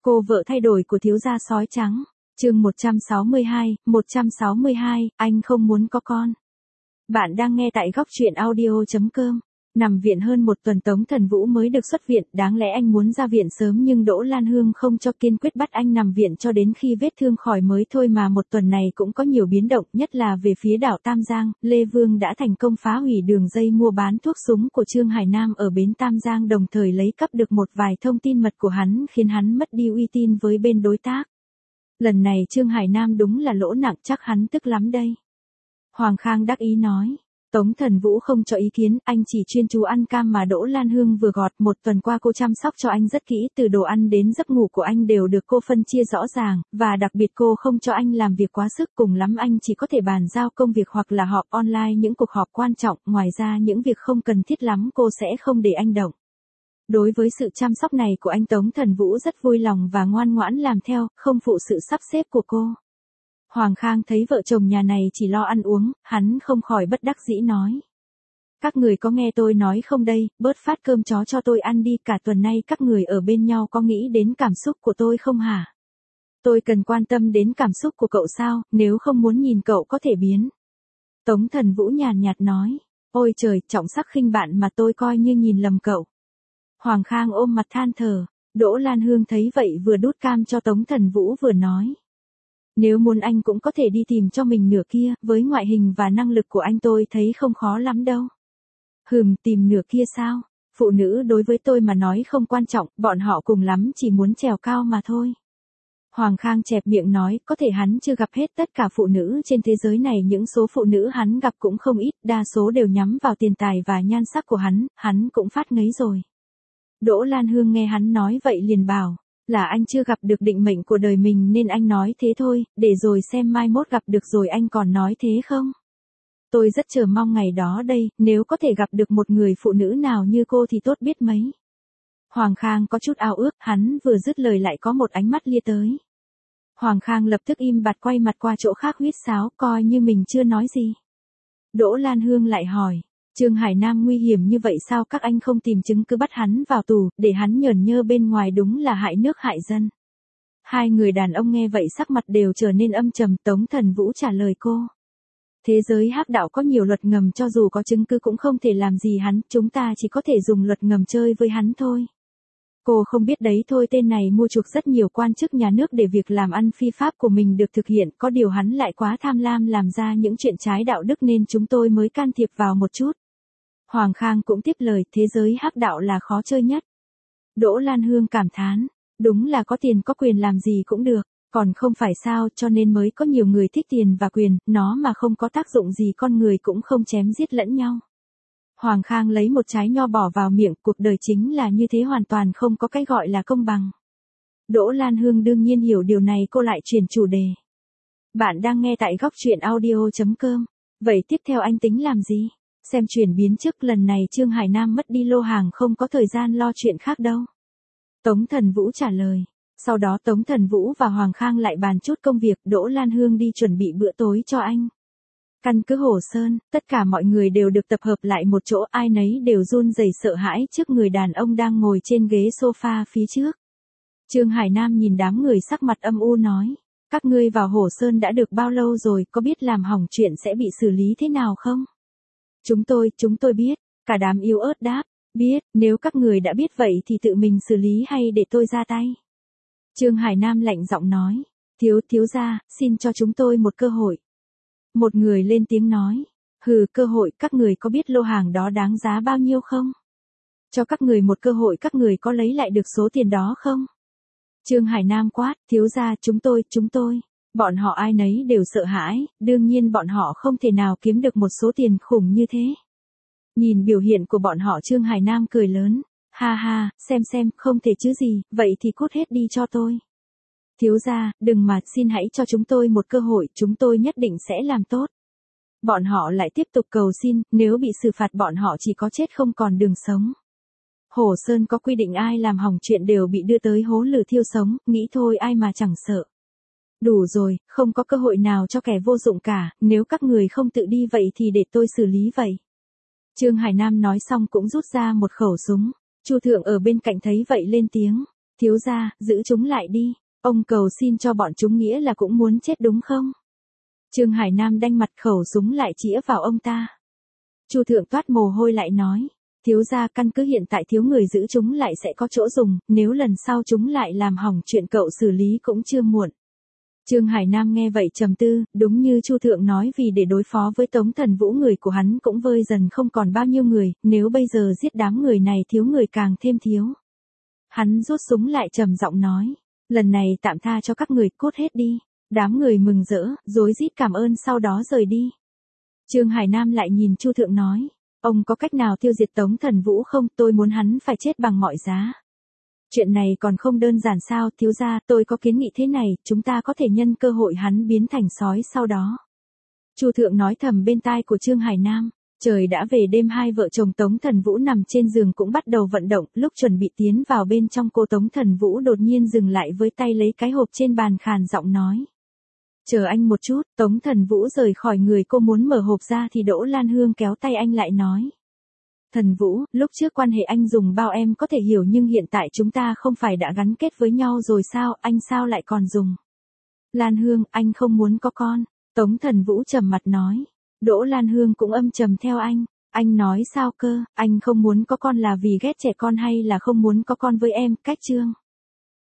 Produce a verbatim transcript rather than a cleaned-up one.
Cô vợ thay đổi của thiếu gia sói trắng. Chương một trăm sáu mươi hai, một trăm sáu mươi hai, anh không muốn có con. Bạn đang nghe tại góc truyện audio chấm com. Nằm viện hơn một tuần Tống Thần Vũ mới được xuất viện, đáng lẽ anh muốn ra viện sớm nhưng Đỗ Lan Hương không cho, kiên quyết bắt anh nằm viện cho đến khi vết thương khỏi mới thôi, mà một tuần này cũng có nhiều biến động, nhất là về phía đảo Tam Giang. Lê Vương đã thành công phá hủy đường dây mua bán thuốc súng của Trương Hải Nam ở bến Tam Giang, đồng thời lấy cắp được một vài thông tin mật của hắn, khiến hắn mất đi uy tín với bên đối tác. Lần này Trương Hải Nam đúng là lỗ nặng, chắc hắn tức lắm đây. Hoàng Khang đắc ý nói. Tống Thần Vũ không cho ý kiến, anh chỉ chuyên chú ăn cam mà Đỗ Lan Hương vừa gọt. Một tuần qua cô chăm sóc cho anh rất kỹ, từ đồ ăn đến giấc ngủ của anh đều được cô phân chia rõ ràng, và đặc biệt cô không cho anh làm việc quá sức, cùng lắm anh chỉ có thể bàn giao công việc hoặc là họp online những cuộc họp quan trọng, ngoài ra những việc không cần thiết lắm cô sẽ không để anh động. Đối với sự chăm sóc này của anh, Tống Thần Vũ rất vui lòng và ngoan ngoãn làm theo, không phụ sự sắp xếp của cô. Hoàng Khang thấy vợ chồng nhà này chỉ lo ăn uống, hắn không khỏi bất đắc dĩ nói. Các người có nghe tôi nói không đây, bớt phát cơm chó cho tôi ăn đi, cả tuần nay các người ở bên nhau có nghĩ đến cảm xúc của tôi không hả? Tôi cần quan tâm đến cảm xúc của cậu sao, nếu không muốn nhìn cậu có thể biến. Tống Thần Vũ nhàn nhạt nói, ôi trời, trọng sắc khinh bạn mà tôi coi như nhìn lầm cậu. Hoàng Khang ôm mặt than thở, Đỗ Lan Hương thấy vậy vừa đút cam cho Tống Thần Vũ vừa nói. Nếu muốn anh cũng có thể đi tìm cho mình nửa kia, với ngoại hình và năng lực của anh tôi thấy không khó lắm đâu. Hừm, tìm nửa kia sao? Phụ nữ đối với tôi mà nói không quan trọng, bọn họ cùng lắm chỉ muốn trèo cao mà thôi. Hoàng Khang chẹp miệng nói, có thể hắn chưa gặp hết tất cả phụ nữ trên thế giới này, những số phụ nữ hắn gặp cũng không ít, đa số đều nhắm vào tiền tài và nhan sắc của hắn, hắn cũng phát ngấy rồi. Đỗ Lan Hương nghe hắn nói vậy liền bảo. Là anh chưa gặp được định mệnh của đời mình nên anh nói thế thôi, để rồi xem mai mốt gặp được rồi anh còn nói thế không? Tôi rất chờ mong ngày đó đây, nếu có thể gặp được một người phụ nữ nào như cô thì tốt biết mấy. Hoàng Khang có chút ao ước, hắn vừa dứt lời lại có một ánh mắt lia tới. Hoàng Khang lập tức im bặt quay mặt qua chỗ khác huýt sáo, coi như mình chưa nói gì. Đỗ Lan Hương lại hỏi. Trương Hải Nam nguy hiểm như vậy sao các anh không tìm chứng cứ bắt hắn vào tù, để hắn nhởn nhơ bên ngoài, đúng là hại nước hại dân. Hai người đàn ông nghe vậy sắc mặt đều trở nên âm trầm. Tống Thần Vũ trả lời cô. Thế giới hắc đạo có nhiều luật ngầm, cho dù có chứng cứ cũng không thể làm gì hắn, chúng ta chỉ có thể dùng luật ngầm chơi với hắn thôi. Cô không biết đấy thôi, tên này mua chuộc rất nhiều quan chức nhà nước để việc làm ăn phi pháp của mình được thực hiện, có điều hắn lại quá tham lam làm ra những chuyện trái đạo đức nên chúng tôi mới can thiệp vào một chút. Hoàng Khang cũng tiếp lời, thế giới hắc đạo là khó chơi nhất. Đỗ Lan Hương cảm thán, đúng là có tiền có quyền làm gì cũng được, còn không phải sao, cho nên mới có nhiều người thích tiền và quyền, nó mà không có tác dụng gì con người cũng không chém giết lẫn nhau. Hoàng Khang lấy một trái nho bỏ vào miệng, cuộc đời chính là như thế, hoàn toàn không có cái gọi là công bằng. Đỗ Lan Hương đương nhiên hiểu điều này, cô lại chuyển chủ đề. Bạn đang nghe tại góc truyện audio chấm com, vậy tiếp theo anh tính làm gì? Xem chuyển biến trước, lần này Trương Hải Nam mất đi lô hàng, không có thời gian lo chuyện khác đâu. Tống Thần Vũ trả lời. Sau đó Tống Thần Vũ và Hoàng Khang lại bàn chút công việc, Đỗ Lan Hương đi chuẩn bị bữa tối cho anh. Căn cứ Hồ Sơn, tất cả mọi người đều được tập hợp lại một chỗ, ai nấy đều run rẩy sợ hãi trước người đàn ông đang ngồi trên ghế sofa phía trước. Trương Hải Nam nhìn đám người sắc mặt âm u nói. Các ngươi vào Hồ Sơn đã được bao lâu rồi, có biết làm hỏng chuyện sẽ bị xử lý thế nào không? Chúng tôi, chúng tôi biết, cả đám yếu ớt đáp, biết, nếu các người đã biết vậy thì tự mình xử lý hay để tôi ra tay. Trương Hải Nam lạnh giọng nói, thiếu, thiếu gia, xin cho chúng tôi một cơ hội. Một người lên tiếng nói, hừ, cơ hội, các người có biết lô hàng đó đáng giá bao nhiêu không? Cho các người một cơ hội, các người có lấy lại được số tiền đó không? Trương Hải Nam quát, thiếu gia, chúng tôi, chúng tôi. Bọn họ ai nấy đều sợ hãi, đương nhiên bọn họ không thể nào kiếm được một số tiền khủng như thế. Nhìn biểu hiện của bọn họ, Trương Hải Nam cười lớn, ha ha, xem xem, không thể chứ gì, vậy thì cút hết đi cho tôi. Thiếu gia, đừng mà, xin hãy cho chúng tôi một cơ hội, chúng tôi nhất định sẽ làm tốt. Bọn họ lại tiếp tục cầu xin, nếu bị xử phạt bọn họ chỉ có chết không còn đường sống. Hồ Sơn có quy định ai làm hỏng chuyện đều bị đưa tới hố lửa thiêu sống, nghĩ thôi ai mà chẳng sợ. Đủ rồi, không có cơ hội nào cho kẻ vô dụng cả, nếu các người không tự đi vậy thì để tôi xử lý vậy. Trương Hải Nam nói xong cũng rút ra một khẩu súng. Chu Thượng ở bên cạnh thấy vậy lên tiếng. Thiếu gia, giữ chúng lại đi. Ông cầu xin cho bọn chúng nghĩa là cũng muốn chết đúng không? Trương Hải Nam đanh mặt khẩu súng lại chĩa vào ông ta. Chu thượng toát mồ hôi lại nói. Thiếu gia, căn cứ hiện tại thiếu người giữ chúng lại sẽ có chỗ dùng, nếu lần sau chúng lại làm hỏng chuyện cậu xử lý cũng chưa muộn. Trương Hải Nam nghe vậy trầm tư, đúng như Chu thượng nói, vì để đối phó với Tống Thần Vũ người của hắn cũng vơi dần không còn bao nhiêu người, nếu bây giờ giết đám người này thiếu người càng thêm thiếu. Hắn rút súng lại trầm giọng nói, lần này tạm tha cho các người, cốt hết đi. Đám người mừng rỡ, rối rít cảm ơn sau đó rời đi. Trương Hải Nam lại nhìn Chu thượng nói, ông có cách nào tiêu diệt Tống Thần Vũ không, tôi muốn hắn phải chết bằng mọi giá. Chuyện này còn không đơn giản sao, thiếu gia, tôi có kiến nghị thế này, chúng ta có thể nhân cơ hội hắn biến thành sói sau đó. Chu thượng nói thầm bên tai của Trương Hải Nam. Trời đã về đêm, hai vợ chồng Tống Thần Vũ nằm trên giường cũng bắt đầu vận động, lúc chuẩn bị tiến vào bên trong cô Tống Thần Vũ đột nhiên dừng lại với tay lấy cái hộp trên bàn khàn giọng nói. Chờ anh một chút. Tống Thần Vũ rời khỏi người cô muốn mở hộp ra thì Đỗ Lan Hương kéo tay anh lại nói. Thần Vũ, lúc trước quan hệ anh dùng bao em có thể hiểu, nhưng hiện tại chúng ta không phải đã gắn kết với nhau rồi sao, anh sao lại còn dùng. Lan Hương, anh không muốn có con. Tống Thần Vũ trầm mặt nói. Đỗ Lan Hương cũng âm trầm theo anh. Anh nói sao cơ, anh không muốn có con là vì ghét trẻ con hay là không muốn có con với em, cách Trương.